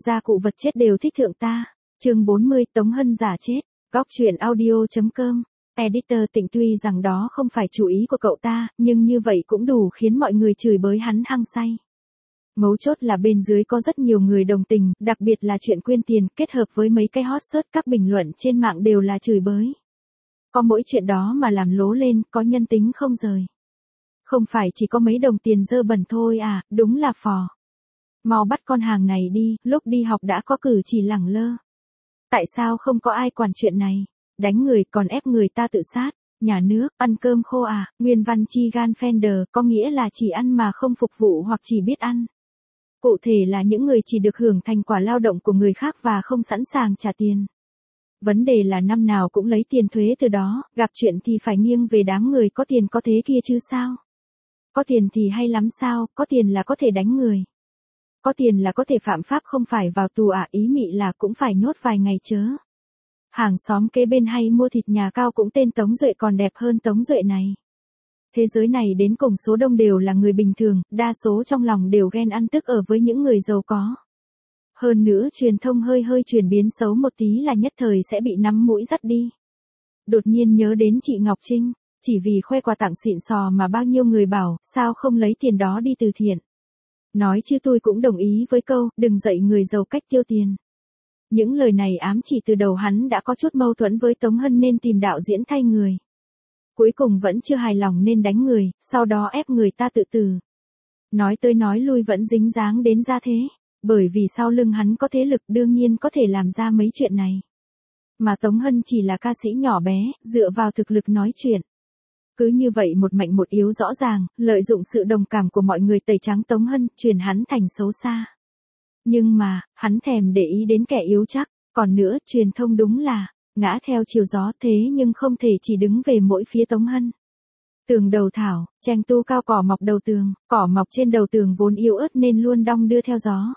Gia cụ vật chết đều thích thượng ta. Chương 40 Tống Hân giả chết. Góc truyện audio.com. Editor Tịnh tuy rằng đó không phải chủ ý của cậu ta, nhưng như vậy cũng đủ khiến mọi người chửi bới hắn hăng say. Mấu chốt là bên dưới có rất nhiều người đồng tình, đặc biệt là chuyện quyên tiền, kết hợp với mấy cái hot search các bình luận trên mạng đều là chửi bới. Có mỗi chuyện đó mà làm lố lên, có nhân tính không rời. Không phải chỉ có mấy đồng tiền dơ bẩn thôi à, đúng là phò. Mau bắt con hàng này đi, lúc đi học đã có cử chỉ lẳng lơ. Tại sao không có ai quản chuyện này? Đánh người còn ép người ta tự sát. Nhà nước, ăn cơm khô à? Nguyên văn chi gan fender có nghĩa là chỉ ăn mà không phục vụ hoặc chỉ biết ăn. Cụ thể là những người chỉ được hưởng thành quả lao động của người khác và không sẵn sàng trả tiền. Vấn đề là năm nào cũng lấy tiền thuế từ đó, gặp chuyện thì phải nghiêng về đám người có tiền có thế kia chứ sao? Có tiền thì hay lắm sao, có tiền là có thể đánh người. Có tiền là có thể phạm pháp không phải vào tù à, ý mị là cũng phải nhốt vài ngày chớ. Hàng xóm kế bên hay mua thịt nhà cao cũng tên Tống Duệ còn đẹp hơn Tống Duệ này. Thế giới này đến cùng số đông đều là người bình thường, đa số trong lòng đều ghen ăn tức ở với những người giàu có. Hơn nữa truyền thông hơi chuyển biến xấu một tí là nhất thời sẽ bị nắm mũi dắt đi. Đột nhiên nhớ đến chị Ngọc Trinh, chỉ vì khoe quà tặng xịn sò mà bao nhiêu người bảo, sao không lấy tiền đó đi từ thiện. Nói chứ tôi cũng đồng ý với câu, đừng dạy người giàu cách tiêu tiền. Những lời này ám chỉ từ đầu hắn đã có chút mâu thuẫn với Tống Hân nên tìm đạo diễn thay người. Cuối cùng vẫn chưa hài lòng nên đánh người, sau đó ép người ta tự tử. Nói tới nói lui vẫn dính dáng đến gia thế, bởi vì sau lưng hắn có thế lực đương nhiên có thể làm ra mấy chuyện này. Mà Tống Hân chỉ là ca sĩ nhỏ bé, dựa vào thực lực nói chuyện. Cứ như vậy một mạnh một yếu rõ ràng, lợi dụng sự đồng cảm của mọi người tẩy trắng Tống Hân, chuyển hắn thành xấu xa. Nhưng mà, hắn thèm để ý đến kẻ yếu chắc, còn nữa, truyền thông đúng là, ngã theo chiều gió thế nhưng không thể chỉ đứng về mỗi phía Tống Hân. Tường đầu thảo, tranh tu cao cỏ mọc đầu tường, cỏ mọc trên đầu tường vốn yếu ớt nên luôn đong đưa theo gió.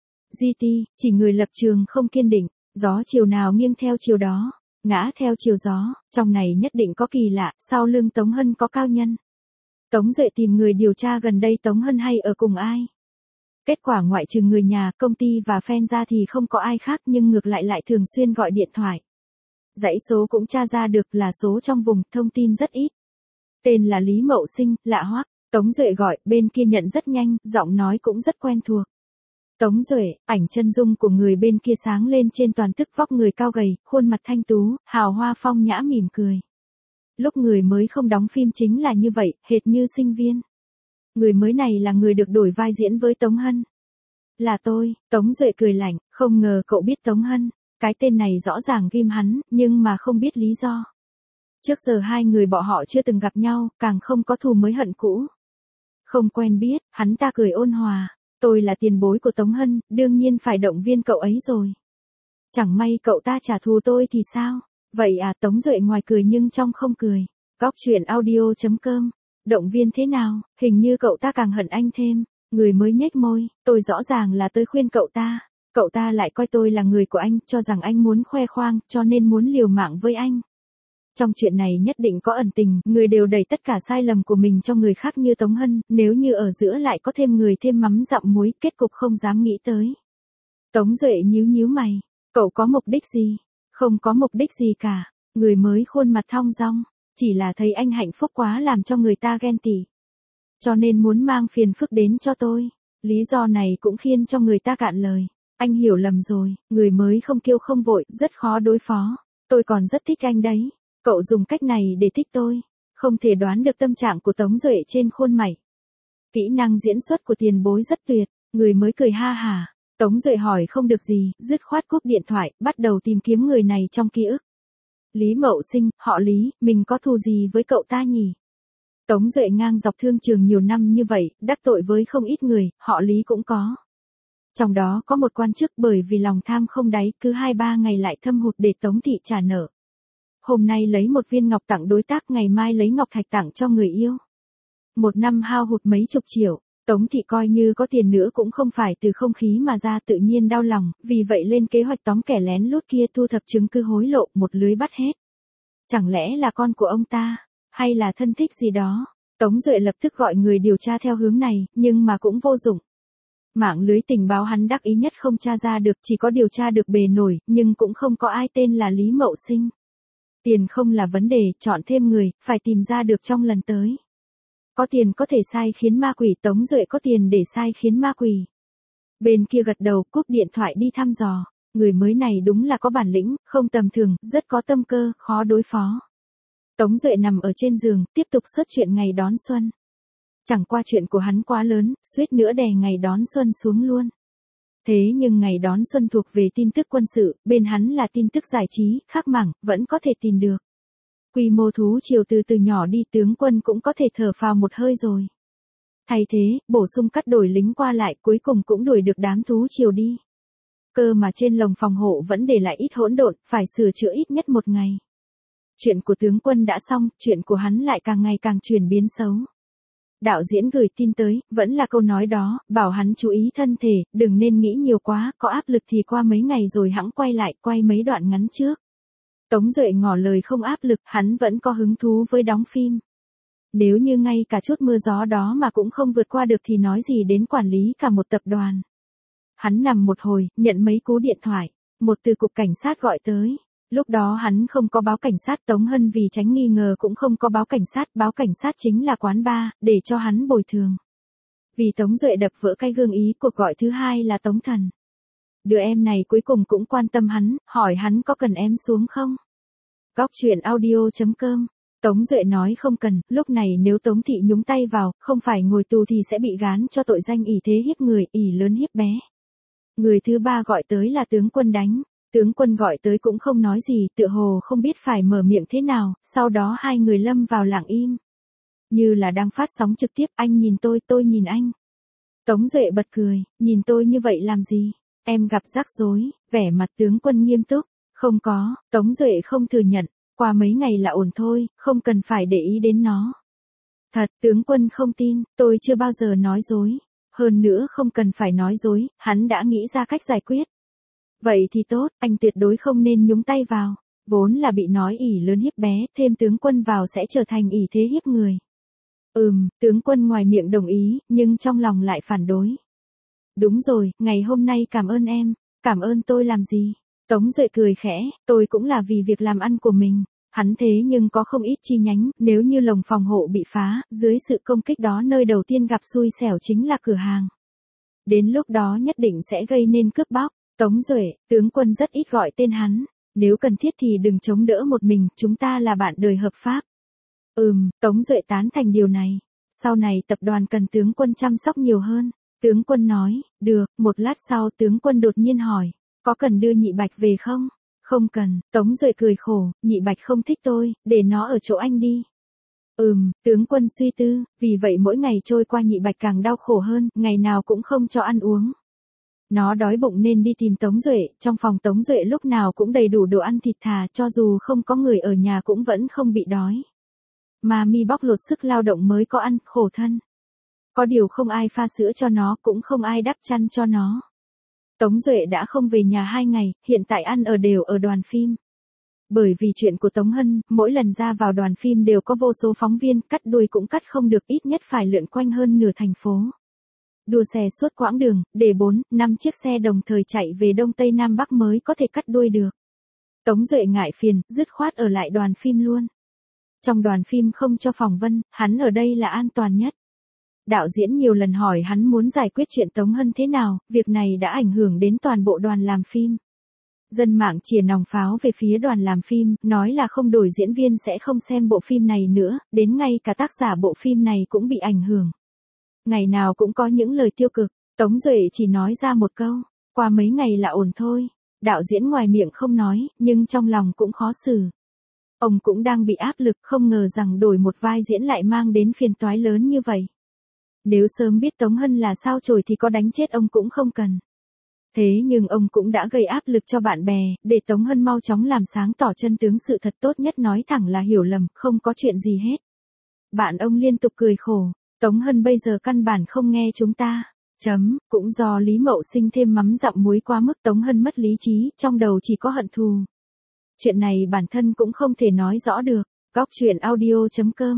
GT, chỉ người lập trường không kiên định, gió chiều nào nghiêng theo chiều đó, ngã theo chiều gió, trong này nhất định có kỳ lạ, sau lưng Tống Hân có cao nhân. Tống Duệ tìm người điều tra gần đây Tống Hân hay ở cùng ai. Kết quả ngoại trừ người nhà, công ty và fan ra thì không có ai khác nhưng ngược lại thường xuyên gọi điện thoại. Dãy số cũng tra ra được là số trong vùng, thông tin rất ít. Tên là Lý Mậu Sinh, lạ hoắc, Tống Duệ gọi, bên kia nhận rất nhanh, giọng nói cũng rất quen thuộc. Tống Duệ, ảnh chân dung của người bên kia sáng lên trên toàn tức vóc người cao gầy, khuôn mặt thanh tú, hào hoa phong nhã mỉm cười. Lúc người mới không đóng phim chính là như vậy, hệt như sinh viên. Người mới này là người được đổi vai diễn với Tống Hân. Là tôi, Tống Duệ cười lạnh, không ngờ cậu biết Tống Hân. Cái tên này rõ ràng ghim hắn, nhưng mà không biết lý do. Trước giờ hai người bọn họ chưa từng gặp nhau, càng không có thù mới hận cũ. Không quen biết, hắn ta cười ôn hòa. Tôi là tiền bối của Tống Hân, đương nhiên phải động viên cậu ấy rồi. Chẳng may cậu ta trả thù tôi thì sao? Vậy à, Tống Duệ ngoài cười nhưng trong không cười. Góc truyện audio.com. Động viên thế nào, hình như cậu ta càng hận anh thêm. Người mới nhếch môi, tôi rõ ràng là tôi khuyên cậu ta. Cậu ta lại coi tôi là người của anh, cho rằng anh muốn khoe khoang, cho nên muốn liều mạng với anh. Trong chuyện này nhất định có ẩn tình, người đều đẩy tất cả sai lầm của mình cho người khác như Tống Hân, nếu như ở giữa lại có thêm người thêm mắm dặm muối, kết cục không dám nghĩ tới. Tống Duệ nhíu mày, cậu có mục đích gì? Không có mục đích gì cả, người mới khuôn mặt thong dong, chỉ là thấy anh hạnh phúc quá làm cho người ta ghen tị. Cho nên muốn mang phiền phức đến cho tôi, lý do này cũng khiến cho người ta cạn lời. Anh hiểu lầm rồi, người mới không kiêu không vội, rất khó đối phó. Tôi còn rất thích anh đấy. Cậu dùng cách này để thích tôi. Không thể đoán được tâm trạng của Tống Duệ trên khuôn mặt. Kỹ năng diễn xuất của tiền bối rất tuyệt. Người mới cười ha hả. Tống Duệ hỏi không được gì, dứt khoát cúp điện thoại, bắt đầu tìm kiếm người này trong ký ức. Lý Mậu Sinh, họ Lý, mình có thù gì với cậu ta nhỉ? Tống Duệ ngang dọc thương trường nhiều năm như vậy, đắc tội với không ít người, họ Lý cũng có. Trong đó có một quan chức bởi vì lòng tham không đáy, cứ 2-3 ngày lại thâm hụt để Tống thị trả nợ. Hôm nay lấy một viên ngọc tặng đối tác, ngày mai lấy ngọc thạch tặng cho người yêu. Một năm hao hụt mấy chục triệu, Tống thị coi như có tiền nữa cũng không phải từ không khí mà ra, tự nhiên đau lòng, vì vậy lên kế hoạch tóm kẻ lén lút kia, thu thập chứng cứ hối lộ, một lưới bắt hết. Chẳng lẽ là con của ông ta, hay là thân thích gì đó? Tống Duệ lập tức gọi người điều tra theo hướng này, nhưng mà cũng vô dụng. Mạng lưới tình báo hắn đắc ý nhất không tra ra được, chỉ có điều tra được bề nổi, nhưng cũng không có ai tên là Lý Mậu Sinh. Tiền không là vấn đề, chọn thêm người, phải tìm ra được trong lần tới. Có tiền có thể sai khiến ma quỷ, Tống Duệ có tiền để sai khiến ma quỷ. Bên kia gật đầu, cúp điện thoại đi thăm dò. Người mới này đúng là có bản lĩnh, không tầm thường, rất có tâm cơ, khó đối phó. Tống Duệ nằm ở trên giường, tiếp tục search chuyện ngày đón xuân. Chẳng qua chuyện của hắn quá lớn, suýt nữa đè ngày đón xuân xuống luôn. Thế nhưng ngày đón xuân thuộc về tin tức quân sự, bên hắn là tin tức giải trí, khác mảng, vẫn có thể tìm được. Quy mô thú triều từ từ nhỏ đi, tướng quân cũng có thể thở phào một hơi rồi. Thay thế, bổ sung cắt đổi lính qua lại, cuối cùng cũng đuổi được đám thú triều đi. Cơ mà trên lồng phòng hộ vẫn để lại ít hỗn độn, phải sửa chữa ít nhất một ngày. Chuyện của tướng quân đã xong, chuyện của hắn lại càng ngày càng chuyển biến xấu. Đạo diễn gửi tin tới, vẫn là câu nói đó, bảo hắn chú ý thân thể, đừng nên nghĩ nhiều quá, có áp lực thì qua mấy ngày rồi hẵng quay lại, quay mấy đoạn ngắn trước. Tống Duệ ngỏ lời không áp lực, hắn vẫn có hứng thú với đóng phim. Nếu như ngay cả chút mưa gió đó mà cũng không vượt qua được thì nói gì đến quản lý cả một tập đoàn. Hắn nằm một hồi, nhận mấy cú điện thoại, một từ cục cảnh sát gọi tới. Lúc đó hắn không có báo cảnh sát, Tống Hân vì tránh nghi ngờ cũng không có báo cảnh sát chính là quán bar, để cho hắn bồi thường. Vì Tống Duệ đập vỡ cái gương ý, cuộc gọi thứ hai là Tống Thần. Đứa em này cuối cùng cũng quan tâm hắn, hỏi hắn có cần em xuống không? Góc truyện audio.com. Tống Duệ nói không cần, lúc này nếu Tống Thị nhúng tay vào, không phải ngồi tù thì sẽ bị gán cho tội danh ỷ thế hiếp người, ỷ lớn hiếp bé. Người thứ ba gọi tới là tướng quân Đánh. Tướng quân gọi tới cũng không nói gì, tựa hồ không biết phải mở miệng thế nào, sau đó hai người lâm vào lặng im. Như là đang phát sóng trực tiếp, anh nhìn tôi nhìn anh. Tống Duệ bật cười, nhìn tôi như vậy làm gì? Em gặp rắc rối, vẻ mặt tướng quân nghiêm túc. Không có, Tống Duệ không thừa nhận, qua mấy ngày là ổn thôi, không cần phải để ý đến nó. Thật, tướng quân không tin, tôi chưa bao giờ nói dối. Hơn nữa không cần phải nói dối, hắn đã nghĩ ra cách giải quyết. Vậy thì tốt, anh tuyệt đối không nên nhúng tay vào. Vốn là bị nói ỷ lớn hiếp bé, thêm tướng quân vào sẽ trở thành ỷ thế hiếp người. Tướng quân ngoài miệng đồng ý, nhưng trong lòng lại phản đối. Đúng rồi, ngày hôm nay cảm ơn em. Cảm ơn tôi làm gì? Tống Duệ cười khẽ, tôi cũng là vì việc làm ăn của mình. Hắn thế nhưng có không ít chi nhánh, nếu như lồng phòng hộ bị phá, dưới sự công kích đó nơi đầu tiên gặp xui xẻo chính là cửa hàng. Đến lúc đó nhất định sẽ gây nên cướp bóc. Tống Duệ, tướng quân rất ít gọi tên hắn. Nếu cần thiết thì đừng chống đỡ một mình, chúng ta là bạn đời hợp pháp. Tống Duệ tán thành điều này. Sau này tập đoàn cần tướng quân chăm sóc nhiều hơn. Tướng quân nói, được, một lát sau tướng quân đột nhiên hỏi, có cần đưa Nhị Bạch về không? Không cần, Tống Duệ cười khổ, Nhị Bạch không thích tôi, để nó ở chỗ anh đi. Tướng quân suy tư, vì vậy mỗi ngày trôi qua Nhị Bạch càng đau khổ hơn, ngày nào cũng không cho ăn uống. Nó đói bụng nên đi tìm Tống Duệ, trong phòng Tống Duệ lúc nào cũng đầy đủ đồ ăn thịt thà, cho dù không có người ở nhà cũng vẫn không bị đói. Mami bóc lột sức lao động mới có ăn, khổ thân. Có điều không ai pha sữa cho nó, cũng không ai đắp chăn cho nó. Tống Duệ đã không về nhà 2 ngày, hiện tại ăn ở đều ở đoàn phim. Bởi vì chuyện của Tống Hân, mỗi lần ra vào đoàn phim đều có vô số phóng viên, cắt đuôi cũng cắt không được, ít nhất phải lượn quanh hơn nửa thành phố. Đua xe suốt quãng đường, để 4-5 chiếc xe đồng thời chạy về Đông Tây Nam Bắc mới có thể cắt đuôi được. Tống Duệ ngại phiền, dứt khoát ở lại đoàn phim luôn. Trong đoàn phim không cho phỏng vấn, hắn ở đây là an toàn nhất. Đạo diễn nhiều lần hỏi hắn muốn giải quyết chuyện Tống Hân thế nào, việc này đã ảnh hưởng đến toàn bộ đoàn làm phim. Dân mạng chìa nòng pháo về phía đoàn làm phim, nói là không đổi diễn viên sẽ không xem bộ phim này nữa, đến ngay cả tác giả bộ phim này cũng bị ảnh hưởng. Ngày nào cũng có những lời tiêu cực, Tống Duệ chỉ nói ra một câu, qua mấy ngày là ổn thôi. Đạo diễn ngoài miệng không nói, nhưng trong lòng cũng khó xử. Ông cũng đang bị áp lực, không ngờ rằng đổi một vai diễn lại mang đến phiền toái lớn như vậy. Nếu sớm biết Tống Hân là sao chổi thì có đánh chết ông cũng không cần. Thế nhưng ông cũng đã gây áp lực cho bạn bè, để Tống Hân mau chóng làm sáng tỏ chân tướng, sự thật tốt nhất nói thẳng là hiểu lầm, không có chuyện gì hết. Bạn ông liên tục cười khổ, Tống Hân bây giờ căn bản không nghe chúng ta. Cũng do Lý Mậu Sinh thêm mắm dặm muối quá mức, Tống Hân mất lý trí, trong đầu chỉ có hận thù. Chuyện này bản thân cũng không thể nói rõ được. Góc truyện audio.com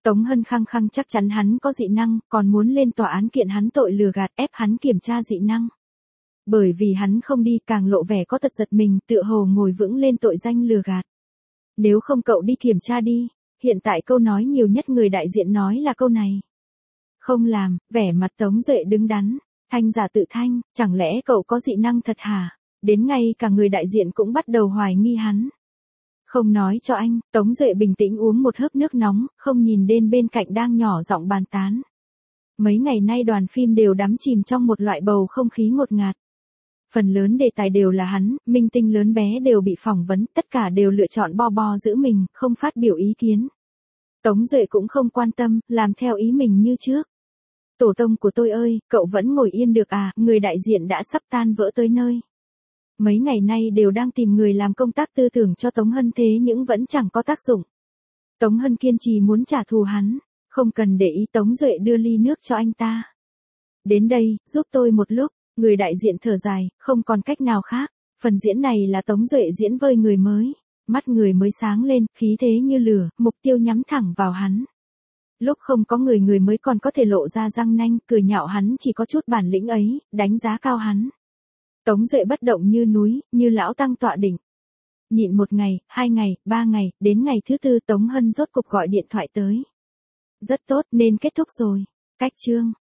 Tống Hân khăng khăng chắc chắn hắn có dị năng, còn muốn lên tòa án kiện hắn tội lừa gạt ép hắn kiểm tra dị năng. Bởi vì hắn không đi càng lộ vẻ có tật giật mình, tựa hồ ngồi vững lên tội danh lừa gạt. Nếu không cậu đi kiểm tra đi, hiện tại câu nói nhiều nhất người đại diện nói là câu này. Không làm, vẻ mặt Tống Duệ đứng đắn, thanh giả tự thanh, chẳng lẽ cậu có dị năng thật hả? Đến ngay cả người đại diện cũng bắt đầu hoài nghi hắn. Không nói cho anh, Tống Duệ bình tĩnh uống một hớp nước nóng, không nhìn đến bên cạnh đang nhỏ giọng bàn tán. Mấy ngày nay đoàn phim đều đắm chìm trong một loại bầu không khí ngột ngạt. Phần lớn đề tài đều là hắn, minh tinh lớn bé đều bị phỏng vấn, tất cả đều lựa chọn bo giữ mình, không phát biểu ý kiến. Tống Duệ cũng không quan tâm, làm theo ý mình như trước. Tổ tông của tôi ơi, cậu vẫn ngồi yên được à, người đại diện đã sắp tan vỡ tới nơi. Mấy ngày nay đều đang tìm người làm công tác tư tưởng cho Tống Hân thế nhưng vẫn chẳng có tác dụng. Tống Hân kiên trì muốn trả thù hắn, không cần để ý. Tống Duệ đưa ly nước cho anh ta. Đến đây, giúp tôi một lúc, người đại diện thở dài, không còn cách nào khác. Phần diễn này là Tống Duệ diễn với người mới. Mắt người mới sáng lên, khí thế như lửa, mục tiêu nhắm thẳng vào hắn. Lúc không có người mới còn có thể lộ ra răng nanh, cười nhạo hắn chỉ có chút bản lĩnh ấy, đánh giá cao hắn. Tống Duệ bất động như núi, như lão tăng tọa đỉnh. Nhịn 1 ngày, 2 ngày, 3 ngày, đến ngày thứ 4 Tống Hân rốt cục gọi điện thoại tới. Rất tốt, nên kết thúc rồi. Cách chương.